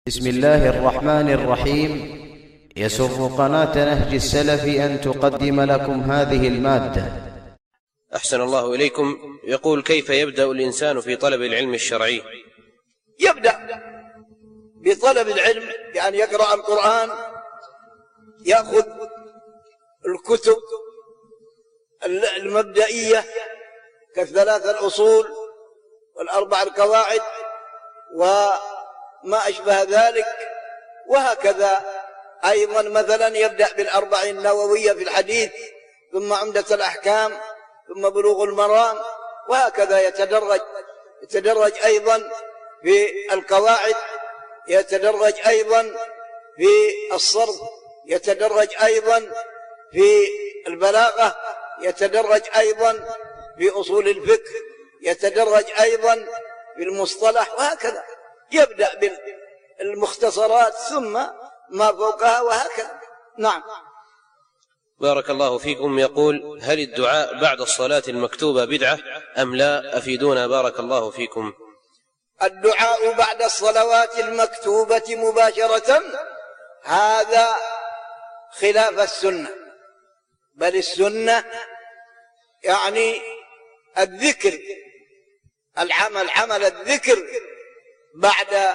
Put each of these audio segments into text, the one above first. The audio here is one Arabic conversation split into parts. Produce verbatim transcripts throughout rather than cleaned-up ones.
بسم الله الرحمن الرحيم. يسر قناة نهج السلف أن تقدم لكم هذه المادة. أحسن الله إليكم. يقول: كيف يبدأ الإنسان في طلب العلم الشرعي؟ يبدأ بطلب العلم، يعني يقرأ القرآن، يأخذ الكتب المبدئية كالثلاث الأصول والأربع القواعد وما أشبه ذلك، وهكذا أيضا مثلا يبدأ بالأربعين النووية في الحديث، ثم عمدة الأحكام، ثم بلوغ المرام، وهكذا يتدرج يتدرج أيضا في القواعد، يتدرج أيضا في الصرف، يتدرج أيضا في البلاغة، يتدرج أيضا في أصول الفقه، يتدرج أيضا في المصطلح، وهكذا يبدأ بالمختصرات ثم ما فوقها، وهكذا. نعم. بارك الله فيكم. يقول: هل الدعاء بعد الصلاة المكتوبة بدعة أم لا؟ أفيدونا بارك الله فيكم. الدعاء بعد الصلوات المكتوبة مباشرة هذا خلاف السنة، بل السنة يعني الذكر، العمل عمل الذكر بعد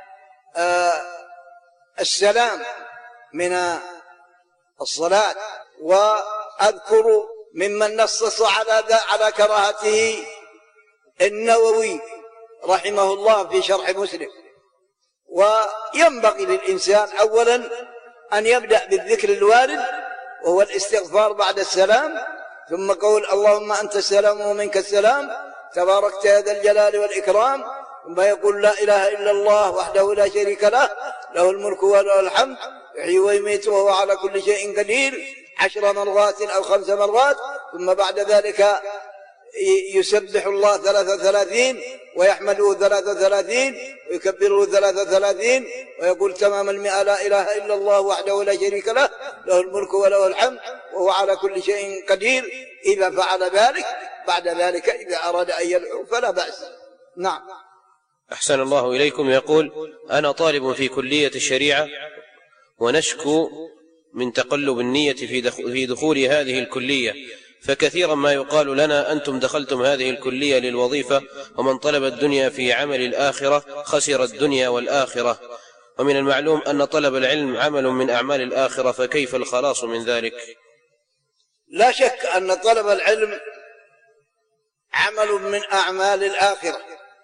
آه السلام من الصلاة. وأذكر ممن نصص على على كراهته النووي رحمه الله في شرح مسلم. وينبغي للإنسان أولا أن يبدأ بالذكر الوارد وهو الاستغفار بعد السلام، ثم قول اللهم أنت السلام ومنك السلام تباركت يا ذا الجلال والإكرام، ثم يقول لا إله إلا الله وحده لا شريك له له الملك وله الحمد يحيي ويميت وهو على كل شيء قدير عشر مرات أو خمس مرات، ثم بعد ذلك يسبح الله ثلاثة ثلاثين ويحمده ثلاثة ثلاثين ويكبره ثلاثة ثلاثين ويقول تمام المئة لا إله إلا الله وحده لا شريك له له الملك وله الحمد وهو على كل شيء قدير. إذا فعل ذلك بعد ذلك إذا أراد أن يدعو فلا بأس. نعم. أحسن الله إليكم. يقول: أنا طالب في كلية الشريعة ونشكو من تقلب النية في دخول هذه الكلية، فكثيرا ما يقال لنا أنتم دخلتم هذه الكلية للوظيفة، ومن طلب الدنيا في عمل الآخرة خسر الدنيا والآخرة، ومن المعلوم أن طلب العلم عمل من أعمال الآخرة، فكيف الخلاص من ذلك؟ لا شك أن طلب العلم عمل من أعمال الآخرة،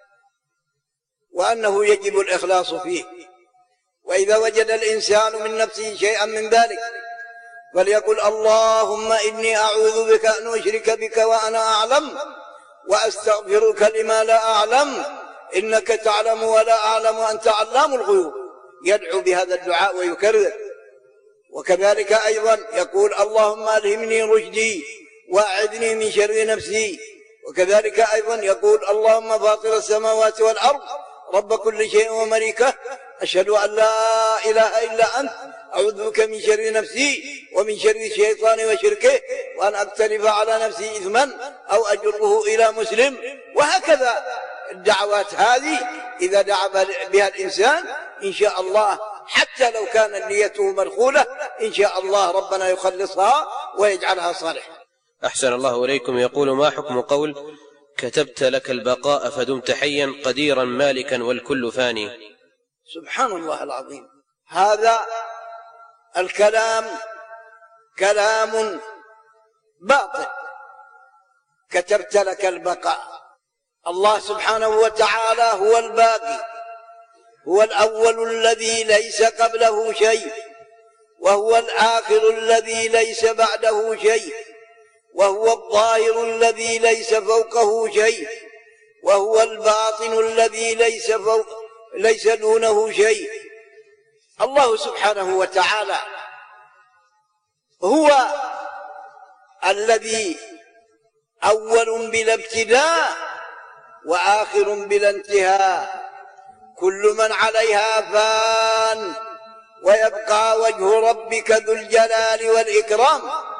وأنه يجب الإخلاص فيه، وإذا وجد الإنسان من نفسه شيئا من ذلك فليقل اللهم إني أعوذ بك أن أشرك بك وأنا أعلم وأستغفرك لما لا أعلم إنك تعلم ولا أعلم وأنت علام الغيوب، يدعو بهذا الدعاء ويكرر. وكذلك أيضا يقول اللهم ألهمني رشدي وأعذني من شر نفسي. وكذلك أيضا يقول اللهم فاطر السماوات والأرض رب كل شيء ومليكه أشهد أن لا إله إلا أنت أعوذ بك من شر نفسي ومن شر الشيطان وشركه وأن أقترف على نفسي إثما أو أجره إلى مسلم. وهكذا الدعوات هذه إذا دعا بها الإنسان إن شاء الله حتى لو كان نيته مدخولة إن شاء الله ربنا يخلصها ويجعلها صالحة. أحسن الله إليكم. يقول: ما حكم قول كتبت لك البقاء فدمت حيا قديرا مالكا والكل فاني؟ سبحان الله العظيم، هذا الكلام كلام باطل. كتبت لك البقاء، الله سبحانه وتعالى هو الباقي، هو الأول الذي ليس قبله شيء، وهو الآخر الذي ليس بعده شيء، وهو الظاهر الذي ليس فوقه شيء، وهو الباطن الذي ليس فوق ليس دونه شيء. الله سبحانه وتعالى هو الذي أول بلا ابتداء وآخر بلا انتهاء، كل من عليها فان ويبقى وجه ربك ذو الجلال والإكرام.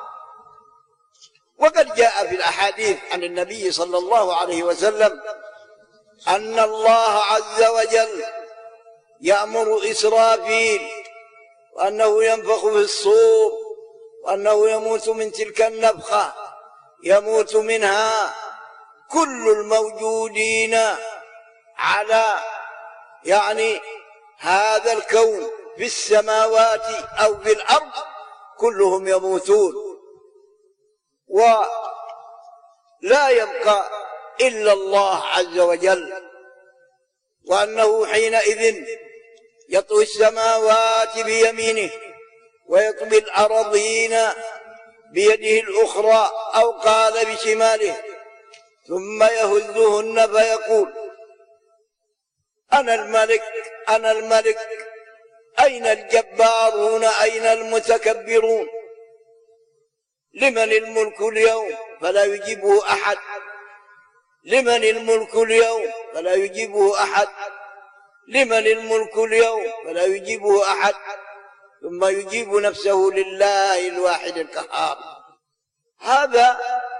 وقد جاء في الأحاديث عن النبي صلى الله عليه وسلم أن الله عز وجل يأمر إسرافيل وأنه ينفخ في الصور وأنه يموت من تلك النفخة، يموت منها كل الموجودين على يعني هذا الكون في السماوات أو في الأرض، كلهم يموتون ولا يبقى إلا الله عز وجل، وأنه حينئذ يطوي السماوات بيمينه ويطوي الأراضين بيده الأخرى أو قال بشماله، ثم يهزهن فيقول أنا الملك أنا الملك، أين الجبارون أين المتكبرون؟ لمن الملك اليوم؟ فلا يجيبه أحد. لمن الملك اليوم؟ فلا يجيبه أحد. لمن الملك اليوم؟ فلا يجيبه أحد. ثم يجيب نفسه لله الواحد القهار. هذا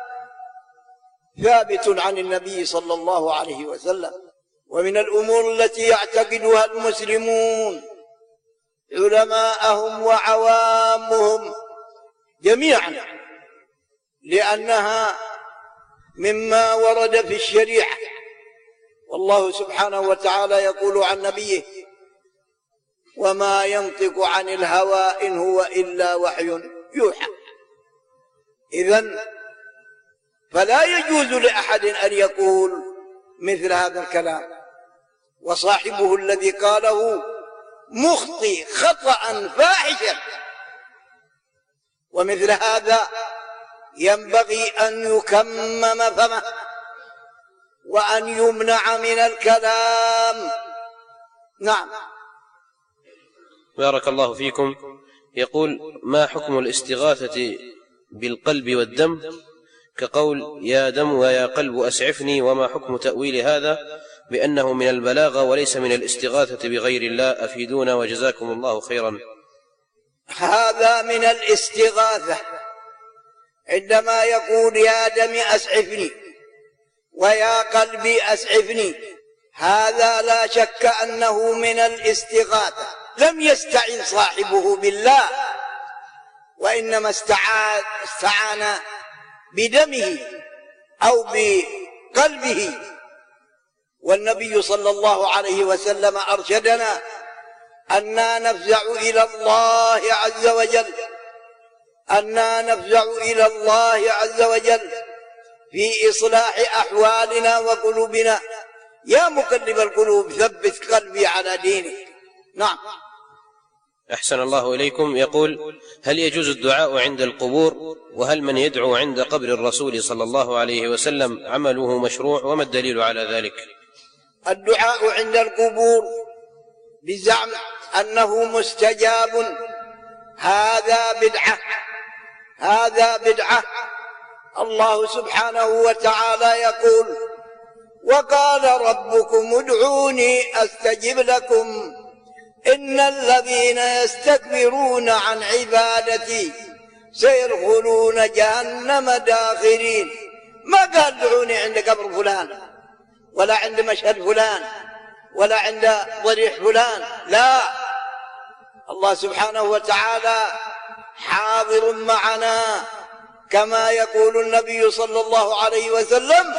ثابت عن النبي صلى الله عليه وسلم. ومن الأمور التي يعتقدها المسلمون علماءهم وعوامهم جميعا، لأنها مما ورد في الشريعة، والله سبحانه وتعالى يقول عن نبيه وما ينطق عن الهوى إن هو إلا وحي يوحى. إذن فلا يجوز لأحد أن يقول مثل هذا الكلام، وصاحبه الذي قاله مخطئ خطأ فاحشا. ومثل هذا ينبغي أن يكمم فمه وأن يمنع من الكلام. نعم. بارك الله فيكم. يقول: ما حكم الاستغاثة بالقلب والدم كقول يا دم ويا قلب أسعفني؟ وما حكم تأويل هذا بأنه من البلاغة وليس من الاستغاثة بغير الله؟ أفيدونا وجزاكم الله خيرا. هذا من الاستغاثة، عندما يقول يا دم أسعفني ويا قلبي أسعفني، هذا لا شك أنه من الاستغاثة. لم يستعن صاحبه بالله، وإنما استعان, استعان بدمه أو بقلبه. والنبي صلى الله عليه وسلم أرشدنا أننا نفزع إلى الله عز وجل أننا نفزع إلى الله عز وجل في إصلاح أحوالنا وقلوبنا. يا مقلب القلوب ثبت قلبي على دينك. نعم. أحسن الله إليكم. يقول: هل يجوز الدعاء عند القبور؟ وهل من يدعو عند قبر الرسول صلى الله عليه وسلم عمله مشروع؟ وما الدليل على ذلك؟ الدعاء عند القبور بزعم أنه مستجاب هذا بدعة هذا بدعة. الله سبحانه وتعالى يقول: وقال ربكم ادعوني أستجب لكم إن الذين يستكبرون عن عبادتي سيدخلون جهنم داخرين. ما قال ادعوني عند قبر فلان ولا عند مشهد فلان ولا عند ضريح فلان، لا، الله سبحانه وتعالى حاضر معنا، كما يقول النبي صلى الله عليه وسلم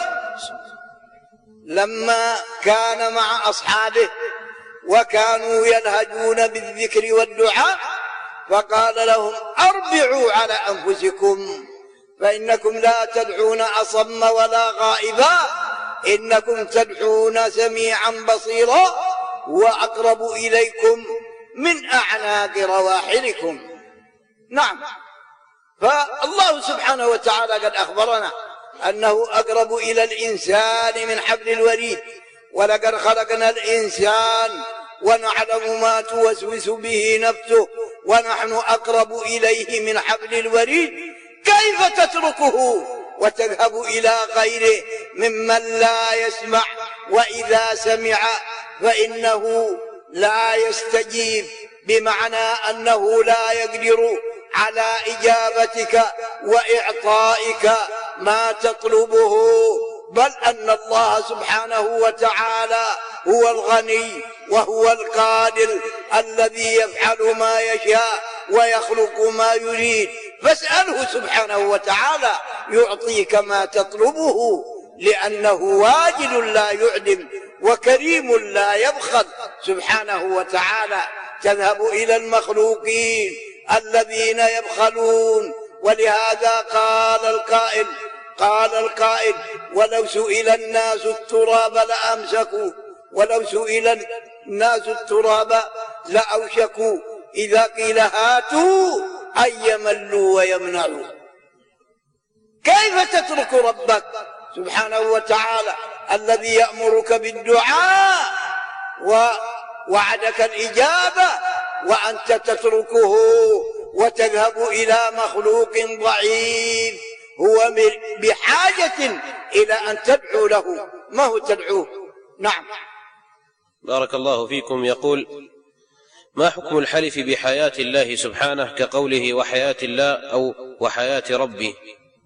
لما كان مع أصحابه وكانوا ينهجون بالذكر والدعاء، فقال لهم: أربعوا على أنفسكم فإنكم لا تدعون أصم ولا غائبا، إنكم تدعون سميعا بصيرا وأقرب إليكم من أعناق رواحلكم. نعم. فالله سبحانه وتعالى قد أخبرنا أنه أقرب إلى الإنسان من حبل الوريد، ولقد خلقنا الإنسان ونعلم ما توسوس به نفسه ونحن أقرب إليه من حبل الوريد. كيف تتركه وتذهب إلى غيره ممن لا يسمع، وإذا سمع فإنه لا يستجيب، بمعنى أنه لا يقدر على إجابتك وإعطائك ما تطلبه، بل أن الله سبحانه وتعالى هو الغني وهو القادر الذي يفعل ما يشاء ويخلق ما يريد، فاسأله سبحانه وتعالى يعطيك ما تطلبه، لأنه واجد لا يعدم وكريم لا يبخل سبحانه وتعالى. تذهب إلى المخلوقين الذين يبخلون، ولهذا قال القائل قال القائل ولو سئل الناس التراب لأمسكوا، ولو سئل الناس التراب لأوشكوا إذا قيل هاتوا أن يملوا ويمنعوا. كيف تترك ربك سبحانه وتعالى الذي يأمرك بالدعاء ووعدك الإجابة وأنت تتركه وتذهب إلى مخلوق ضعيف هو بحاجة إلى أن تدعو له؟ ما هو تدعوه؟ نعم. بارك الله فيكم. يقول: ما حكم الحلف بحياة الله سبحانه كقوله وحياة الله أو وحياة ربي؟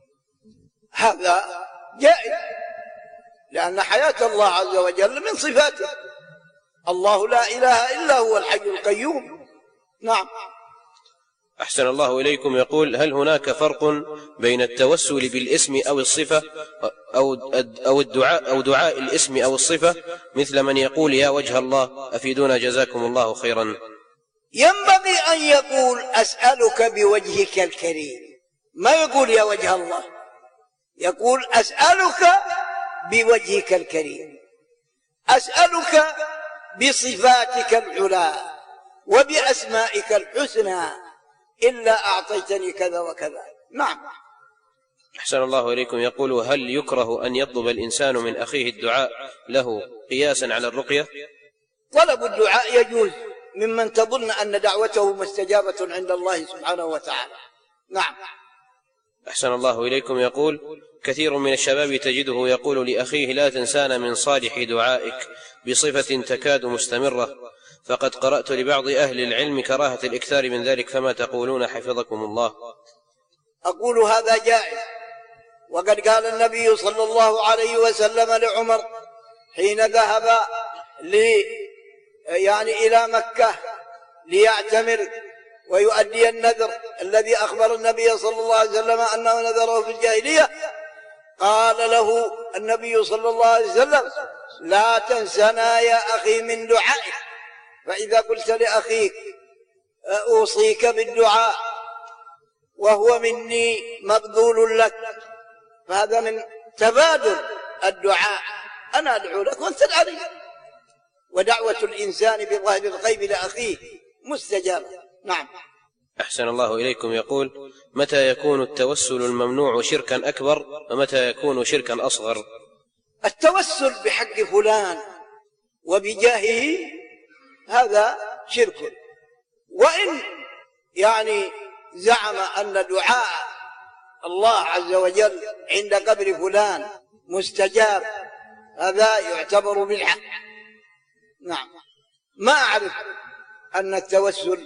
هذا جائز، لأن حياة الله عز وجل من صفاته. الله لا إله إلا هو الحي القيوم. نعم. أحسن الله إليكم. يقول: هل هناك فرق بين التوسل بالاسم أو الصفة أو أو الدعاء أو دعاء الاسم أو الصفة، مثل من يقول يا وجه الله؟ أفيدونا جزاكم الله خيرا. ينبغي أن يقول أسألك بوجهك الكريم، ما يقول يا وجه الله، يقول أسألك بوجهك الكريم، أسألك بصفاتك العلى وبأسمائك الحسنى إلا أعطيتني كذا وكذا. نعم. أحسن الله إليكم. يقول: هل يكره أن يطلب الإنسان من أخيه الدعاء له قياسا على الرقية؟ طلب الدعاء يجوز ممن تظن أن دعوته مستجابة عند الله سبحانه وتعالى. نعم. أحسن الله إليكم. يقول: كثير من الشباب تجده يقول لأخيه لا تنسانا من صالح دعائك بصفة تكاد مستمرة، فقد قرأت لبعض أهل العلم كراهة الإكثار من ذلك، فما تقولون حفظكم الله؟ أقول هذا جائز، وقد قال النبي صلى الله عليه وسلم لعمر حين ذهب لي يعني إلى مكة ليعتمر ويؤدي النذر الذي أخبر النبي صلى الله عليه وسلم أنه نذره في الجاهلية، قال له النبي صلى الله عليه وسلم لا تنسنا يا أخي من دعائك، فإذا قلت لأخيك أوصيك بالدعاء وهو مني مبذول لك، فهذا من تبادل الدعاء، أنا أدعو لك وأنت تدعو لي، ودعوة الإنسان بظاهر الغيب لأخيه مستجابة. نعم. أحسن الله إليكم. يقول: متى يكون التوسل الممنوع شركا أكبر ومتى يكون شركا أصغر؟ التوسل بحق فلان وبجاهه هذا شرك، وإن يعني زعم أن دعاء الله عز وجل عند قبر فلان مستجاب هذا يعتبر بالحق. نعم. ما أعرف أن التوسل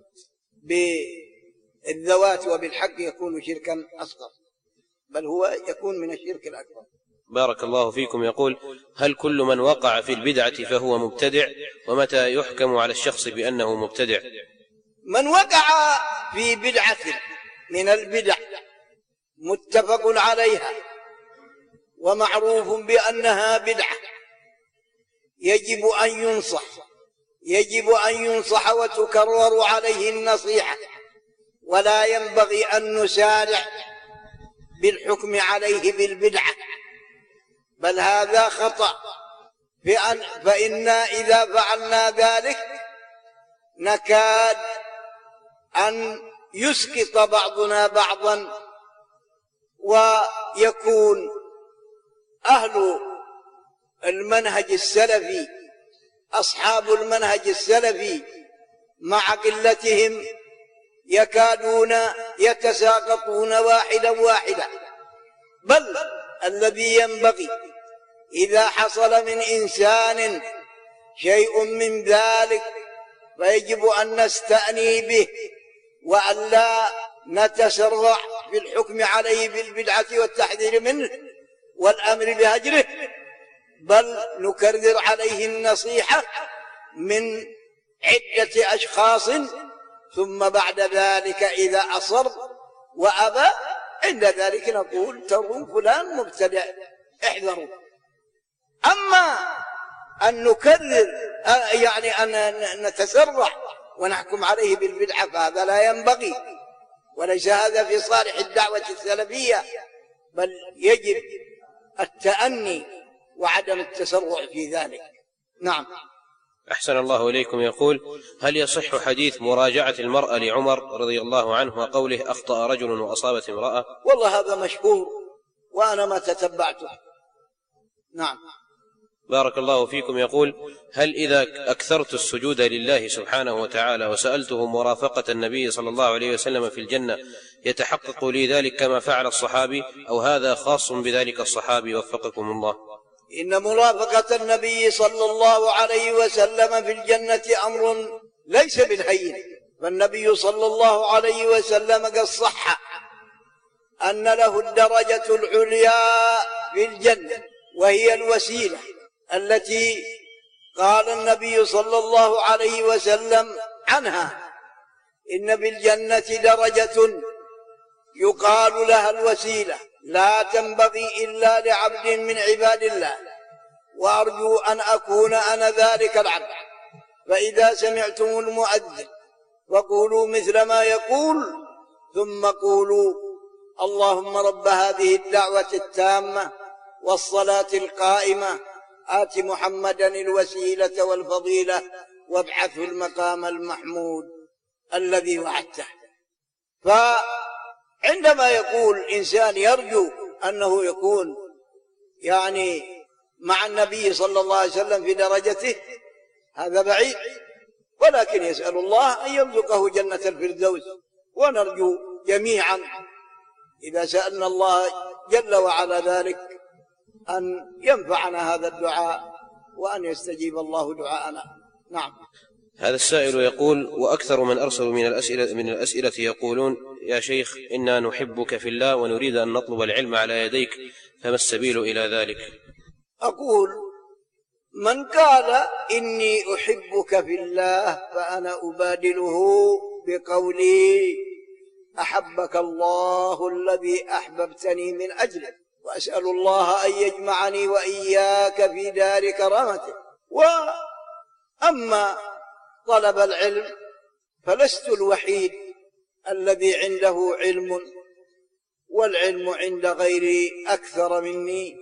بالذوات وبالحق يكون شركا أصغر، بل هو يكون من الشرك الأكبر. بارك الله فيكم. يقول: هل كل من وقع في البدعة فهو مبتدع؟ ومتى يحكم على الشخص بأنه مبتدع؟ من وقع في بدعة من البدع متفق عليها ومعروف بأنها بدعة يجب أن ينصح يجب أن ينصح وتكرر عليه النصيحة، ولا ينبغي أن نسارع بالحكم عليه بالبدعة، بل هذا خطأ، فإنا إذا فعلنا ذلك نكاد أن يسقط بعضنا بعضا، ويكون أهل المنهج السلفي أصحاب المنهج السلفي مع قلتهم يكادون يتساقطون واحدا واحدا، بل الذي ينبغي إذا حصل من إنسان شيء من ذلك فيجب أن نستأني به وأن لا نتسرع في الحكم عليه بالبدعة والتحذير منه والأمر بهجره، بل نكرر عليه النصيحة من عدة أشخاص، ثم بعد ذلك إذا أصر وأبى عند ذلك نقول ترون فلان مبتدع احذروا. أما أن نكرر يعني أن نتسرع ونحكم عليه بالبدعة فهذا لا ينبغي، وليس هذا في صالح الدعوة السلفية، بل يجب التأني وعدم التسرع في ذلك. نعم. أحسن الله إليكم. يقول: هل يصح حديث مراجعة المرأة لعمر رضي الله عنه وقوله أخطأ رجل وأصابت امرأة؟ والله هذا مشهور وأنا ما تتبعته. نعم. بارك الله فيكم. يقول: هل إذا أكثرت السجود لله سبحانه وتعالى وسألته مرافقة النبي صلى الله عليه وسلم في الجنة يتحقق لي ذلك كما فعل الصحابي، أو هذا خاص بذلك الصحابي وفقكم الله؟ إن مرافقة النبي صلى الله عليه وسلم في الجنة أمر ليس بالهين، فالنبي صلى الله عليه وسلم قد صح أن له الدرجة العليا في الجنة، وهي الوسيلة التي قال النبي صلى الله عليه وسلم عنها: إن في الجنة درجة يقال لها الوسيلة لا تنبغي إلا لعبد من عباد الله، وأرجو أن أكون أنا ذلك العبد. فإذا سمعتم المؤذن فقولوا مثل ما يقول، ثم قولوا: اللهم رب هذه الدعوة التامة والصلاة القائمة آت محمدا الوسيلة والفضيلة وابعثه المقام المحمود الذي وعدته. فعندما يقول إنسان يرجو أنه يكون يعني مع النبي صلى الله عليه وسلم في درجته، هذا بعيد، ولكن يسأل الله أن يرزقه جنة الفردوس. ونرجو جميعا إذا سألنا الله جل وعلا ذلك أن ينفعنا هذا الدعاء وأن يستجيب الله دعاءنا. نعم. هذا السائل يقول: وأكثر من أرسلوا من الأسئلة, من الأسئلة يقولون: يا شيخ إنا نحبك في الله ونريد أن نطلب العلم على يديك، فما السبيل إلى ذلك؟ أقول: من قال إني أحبك في الله فأنا أبادله بقولي: أحبك الله الذي أحببتني من أجله، وأسأل الله أن يجمعني وإياك في دار كرامته. وأما طلب العلم فلست الوحيد الذي عنده علم، والعلم عند غيري أكثر مني،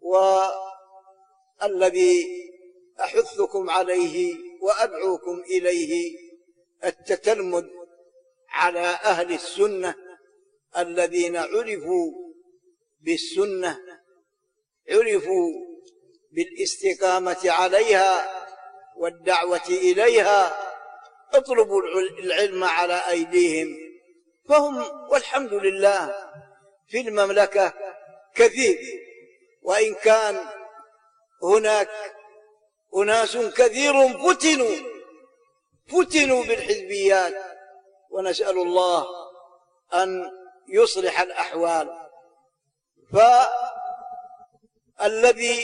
والذي أحثكم عليه وأدعوكم إليه التتلمذ على أهل السنة الذين عرفوا بالسنة، عرفوا بالاستقامة عليها والدعوة إليها. اطلبوا العلم على أيديهم، فهم والحمد لله في المملكة كثير، وإن كان هناك أناس كثير فتنوا فتنوا بالحزبيات، ونسأل الله أن يصلح الأحوال. فالذي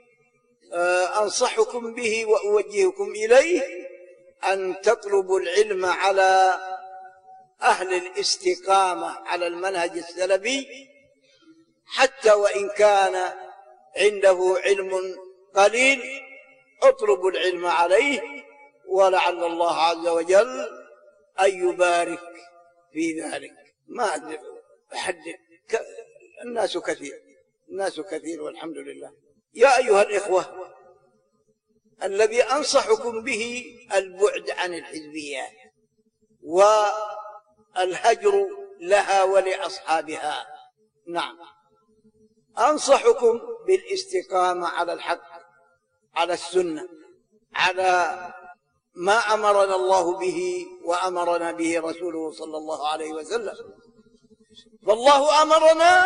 أنصحكم به وأوجهكم إليه أن تطلبوا العلم على أهل الاستقامة على المنهج السلفي، حتى وإن كان عنده علم قليل اطلبوا العلم عليه، ولعل الله عز وجل أن يبارك في ذلك. ما أدري أحدد، الناس كثير الناس كثير والحمد لله. يا أيها الإخوة، الذي أنصحكم به البعد عن الحزبيات والهجر لها ولأصحابها. نعم. أنصحكم بالاستقامة على الحق، على السنة، على ما أمرنا الله به وأمرنا به رسوله صلى الله عليه وسلم. فالله أمرنا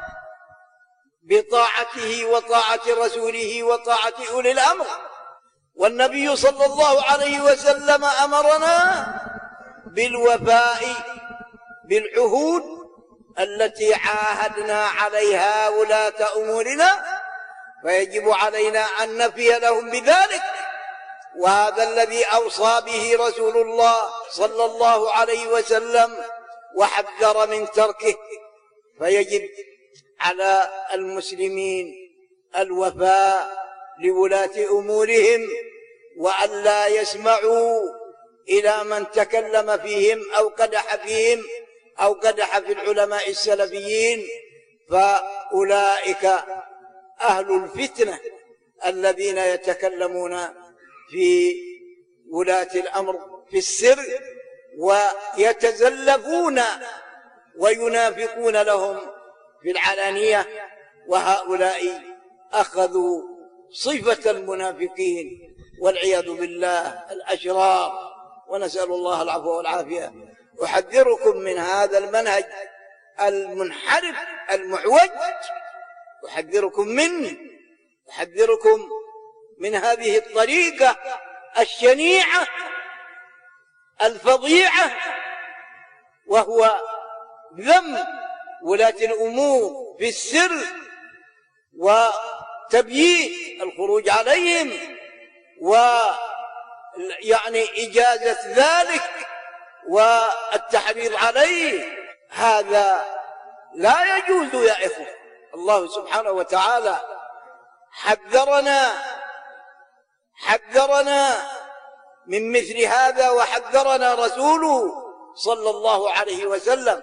بطاعته وطاعة رسوله وطاعة أولي الأمر، والنبي صلى الله عليه وسلم أمرنا بالوفاء بالعهود التي عاهدنا عليها ولاة أمورنا، فيجب علينا أن نفي لهم بذلك وهذا الذي أوصى به رسول الله صلى الله عليه وسلم وحذر من تركه. فيجب على المسلمين الوفاء لولاة أمورهم، وأن لا يسمعوا إلى من تكلم فيهم أو قدح فيهم أو قدح في العلماء السلفيين، فأولئك أهل الفتنة الذين يتكلمون في ولاة الأمر في السر ويتزلفون وينافقون لهم في العلانية، وهؤلاء أخذوا صفة المنافقين والعياذ بالله الأشرار، ونسأل الله العفو والعافية. أحذركم من هذا المنهج المنحرف المعوج، أحذركم منه، أحذركم من هذه الطريقة الشنيعة الفظيعة، وهو ذم ولاة الأمور في السر وتبيين الخروج عليهم ويعني إجازة ذلك والتحريض عليه. هذا لا يجوز يا إخوة. الله سبحانه وتعالى حذرنا حذرنا من مثل هذا، وحذرنا رسوله صلى الله عليه وسلم.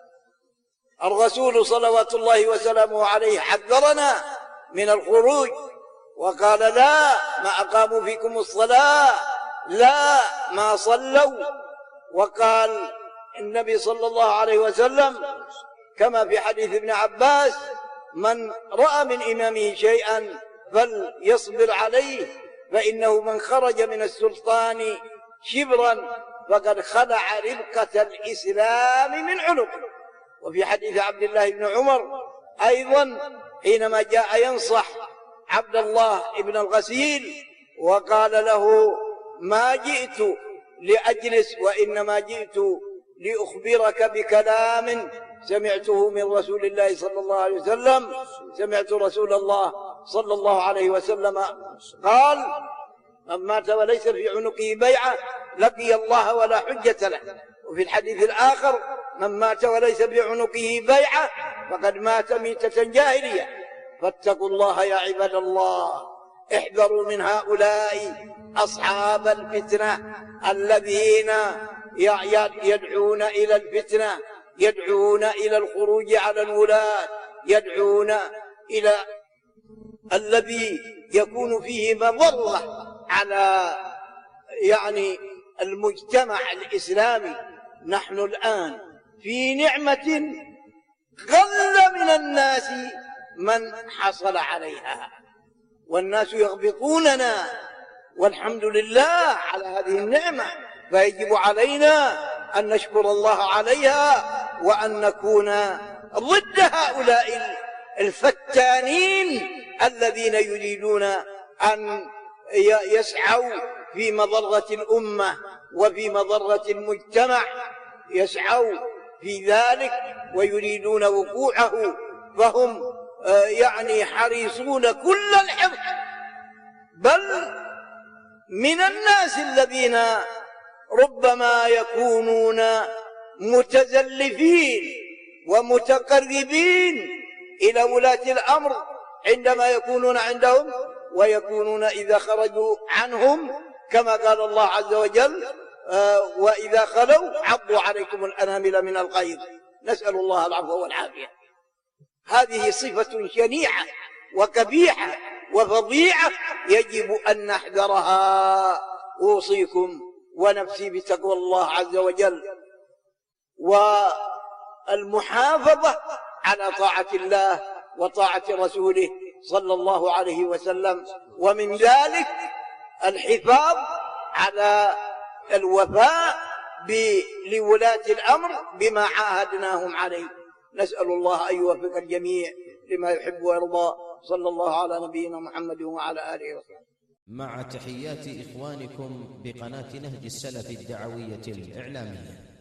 الرسول صلوات الله وسلامه عليه حذرنا من الخروج وقال: لا ما أقاموا فيكم الصلاة لا ما صلوا. وقال النبي صلى الله عليه وسلم كما في حديث ابن عباس: من رأى من إمامه شيئا فليصبر عليه، فإنه من خرج من السلطان شبرا فقد خلع ربقة الإسلام من عنقه. وفي حديث عبد الله بن عمر أيضا حينما جاء ينصح عبد الله بن الغسيل وقال له: ما جئت لأجلس وإنما جئت لأخبرك بكلام سمعته من رسول الله صلى الله عليه وسلم. سمعت رسول الله صلى الله عليه وسلم قال: من مات وليس في عنقه بيعة لقي الله ولا حجة له. وفي الحديث الآخر: من مات وليس في عنقه بيعة فقد مات ميتة جاهلية. فاتقوا الله يا عباد الله، احذروا من هؤلاء أصحاب الفتنة الذين يدعون إلى الفتنة، يدعون إلى الخروج على الولاة، يدعون إلى الذي يكون فيه مضرة على يعني المجتمع الإسلامي. نحن الآن في نعمة قل من الناس من حصل عليها، والناس يغبطوننا، والحمد لله على هذه النعمة. فيجب علينا أن نشكر الله عليها وأن نكون ضد هؤلاء الفتانين الذين يريدون أن يسعوا في مضرة الأمة وفي مضرة المجتمع، يسعوا في ذلك ويريدون وقوعه، فهم يعني حريصون كل الحرص. بل من الناس الذين ربما يكونون متزلفين ومتقربين إلى ولاة الأمر عندما يكونون عندهم، ويكونون إذا خرجوا عنهم كما قال الله عز وجل: آه وإذا خلوا عضوا عليكم الأنامل من الغيظ. نسأل الله العفو والعافية. هذه صفة شنيعة وقبيحة وفظيعة يجب أن نحذرها. أوصيكم ونفسي بتقوى الله عز وجل والمحافظة على طاعة الله وطاعة رسوله صلى الله عليه وسلم، ومن ذلك الحفاظ على الوفاء لولاة الأمر بما عاهدناهم عليه. نسأل الله أن يوفق الجميع لما يحب ويرضى. صلى الله على نبينا محمد وعلى آله وصحبه. مع تحيات إخوانكم بقناة نهج السلف الدعوية الإعلامية.